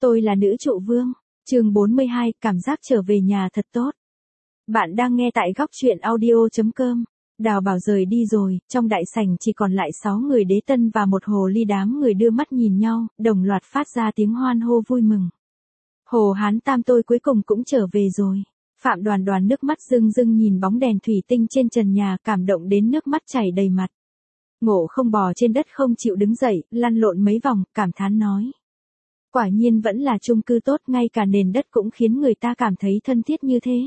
Tôi là nữ trụ vương. Chương 42, cảm giác trở về nhà thật tốt. Bạn đang nghe tại góc truyện audio.com. Đào Bảo rời đi rồi, trong đại sảnh chỉ còn lại 6 người Đế Tân và một hồ ly, đám người đưa mắt nhìn nhau, đồng loạt phát ra tiếng hoan hô vui mừng. Hồ Hán Tam tôi cuối cùng cũng trở về rồi. Phạm Đoàn Đoàn nước mắt rưng rưng nhìn bóng đèn thủy tinh trên trần nhà, cảm động đến nước mắt chảy đầy mặt. Ngộ không bò trên đất không chịu đứng dậy, lăn lộn mấy vòng, cảm thán nói. Quả nhiên vẫn là chung cư tốt, ngay cả nền đất cũng khiến người ta cảm thấy thân thiết như thế.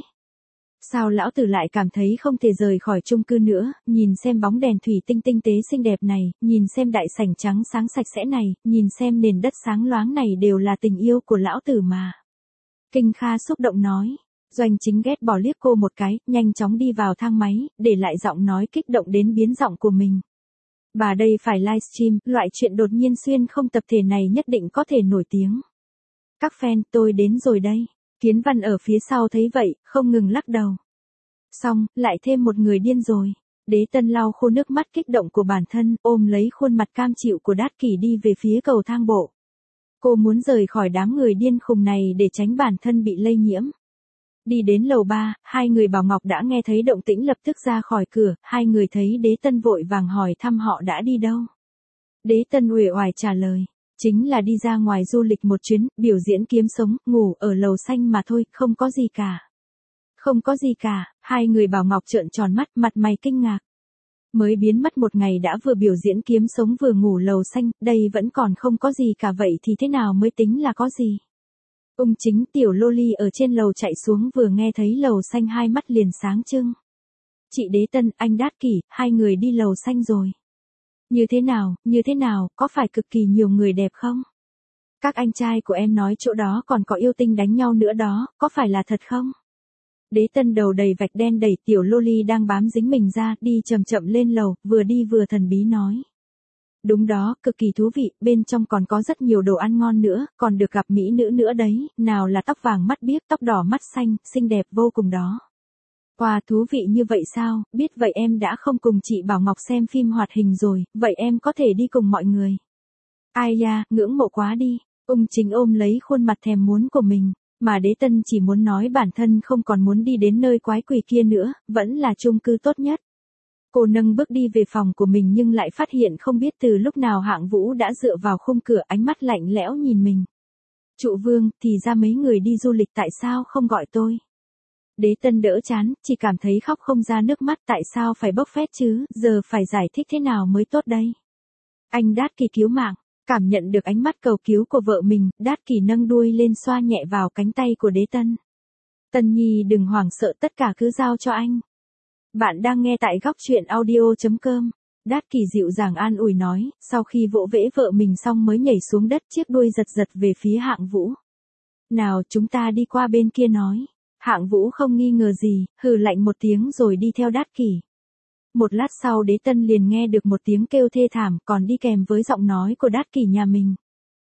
Sao lão tử lại cảm thấy không thể rời khỏi chung cư nữa, nhìn xem bóng đèn thủy tinh tinh tế xinh đẹp này, nhìn xem đại sảnh trắng sáng sạch sẽ này, nhìn xem nền đất sáng loáng này đều là tình yêu của lão tử mà. Kinh Kha xúc động nói. Doanh Chính ghét bỏ liếc cô một cái, nhanh chóng đi vào thang máy, để lại giọng nói kích động đến biến giọng của mình. Bà đây phải livestream, loại chuyện đột nhiên xuyên không tập thể này nhất định có thể nổi tiếng. Các fan, tôi đến rồi đây. Kiến Văn ở phía sau thấy vậy, không ngừng lắc đầu. Xong, lại thêm một người điên rồi. Đế Tân lau khô nước mắt kích động của bản thân, ôm lấy khuôn mặt cam chịu của Đát Kỷ đi về phía cầu thang bộ. Cô muốn rời khỏi đám người điên khùng này để tránh bản thân bị lây nhiễm. Đi đến lầu 3, hai người Bảo Ngọc đã nghe thấy động tĩnh lập tức ra khỏi cửa, hai người thấy Đế Tân vội vàng hỏi thăm họ đã đi đâu. Đế Tân uể oải trả lời, chính là đi ra ngoài du lịch một chuyến, biểu diễn kiếm sống, ngủ ở lầu xanh mà thôi, không có gì cả. Không có gì cả, hai người Bảo Ngọc trợn tròn mắt, mặt mày kinh ngạc. Mới biến mất một ngày đã vừa biểu diễn kiếm sống vừa ngủ lầu xanh, đây vẫn còn không có gì cả, vậy thì thế nào mới tính là có gì? Ung Chính tiểu loli ở trên lầu chạy xuống vừa nghe thấy lầu xanh hai mắt liền sáng trưng. Chị Đế Tân, anh Đát Kỷ, hai người đi lầu xanh rồi. Như thế nào, có phải cực kỳ nhiều người đẹp không? Các anh trai của em nói chỗ đó còn có yêu tinh đánh nhau nữa đó, có phải là thật không? Đế Tân đầu đầy vạch đen đẩy tiểu loli đang bám dính mình ra, đi chậm chậm lên lầu, vừa đi vừa thần bí nói. Đúng đó, cực kỳ thú vị, bên trong còn có rất nhiều đồ ăn ngon nữa, còn được gặp mỹ nữ nữa đấy, nào là tóc vàng mắt biếc, tóc đỏ mắt xanh, xinh đẹp vô cùng đó. Wow, thú vị như vậy sao, biết vậy em đã không cùng chị Bảo Ngọc xem phim hoạt hình rồi, vậy em có thể đi cùng mọi người. Ai da, ngưỡng mộ quá đi, Ung Chính ôm lấy khuôn mặt thèm muốn của mình, mà Đế Tân chỉ muốn nói bản thân không còn muốn đi đến nơi quái quỷ kia nữa, vẫn là chung cư tốt nhất. Cô nâng bước đi về phòng của mình nhưng lại phát hiện không biết từ lúc nào Hạng Vũ đã dựa vào khung cửa, ánh mắt lạnh lẽo nhìn mình. Trụ vương, thì ra mấy người đi du lịch tại sao không gọi tôi? Đế Tân đỡ chán, chỉ cảm thấy khóc không ra nước mắt, tại sao phải bốc phét chứ, giờ phải giải thích thế nào mới tốt đây? Anh Đát Kỷ cứu mạng, cảm nhận được ánh mắt cầu cứu của vợ mình, Đát Kỷ nâng đuôi lên xoa nhẹ vào cánh tay của Đế Tân. Tân Nhi đừng hoảng sợ, tất cả cứ giao cho anh. Bạn đang nghe tại góc truyện audio.com. Đát Kỷ dịu dàng an ủi nói, sau khi vỗ vẽ vợ mình xong mới nhảy xuống đất, chiếc đuôi giật giật về phía Hạng Vũ. Nào chúng ta đi qua bên kia nói. Hạng Vũ không nghi ngờ gì, hừ lạnh một tiếng rồi đi theo Đát Kỷ. Một lát sau Đế Tân liền nghe được một tiếng kêu thê thảm, còn đi kèm với giọng nói của Đát Kỷ nhà mình.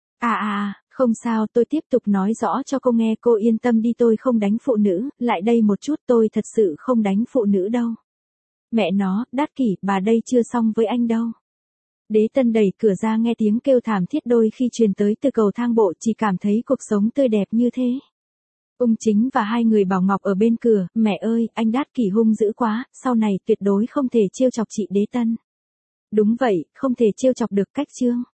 Không sao, tôi tiếp tục nói rõ cho cô nghe, cô yên tâm đi, tôi không đánh phụ nữ, lại đây một chút, tôi thật sự không đánh phụ nữ đâu. Mẹ nó, Đát Kỷ, bà đây chưa xong với anh đâu. Đế Tân đẩy cửa ra, nghe tiếng kêu thảm thiết đôi khi truyền tới từ cầu thang bộ, chỉ cảm thấy cuộc sống tươi đẹp như thế. Ung Chính và hai người Bảo Ngọc ở bên cửa, mẹ ơi, anh Đát Kỷ hung dữ quá, sau này tuyệt đối không thể trêu chọc chị Đế Tân. Đúng vậy, không thể trêu chọc được, cách chương.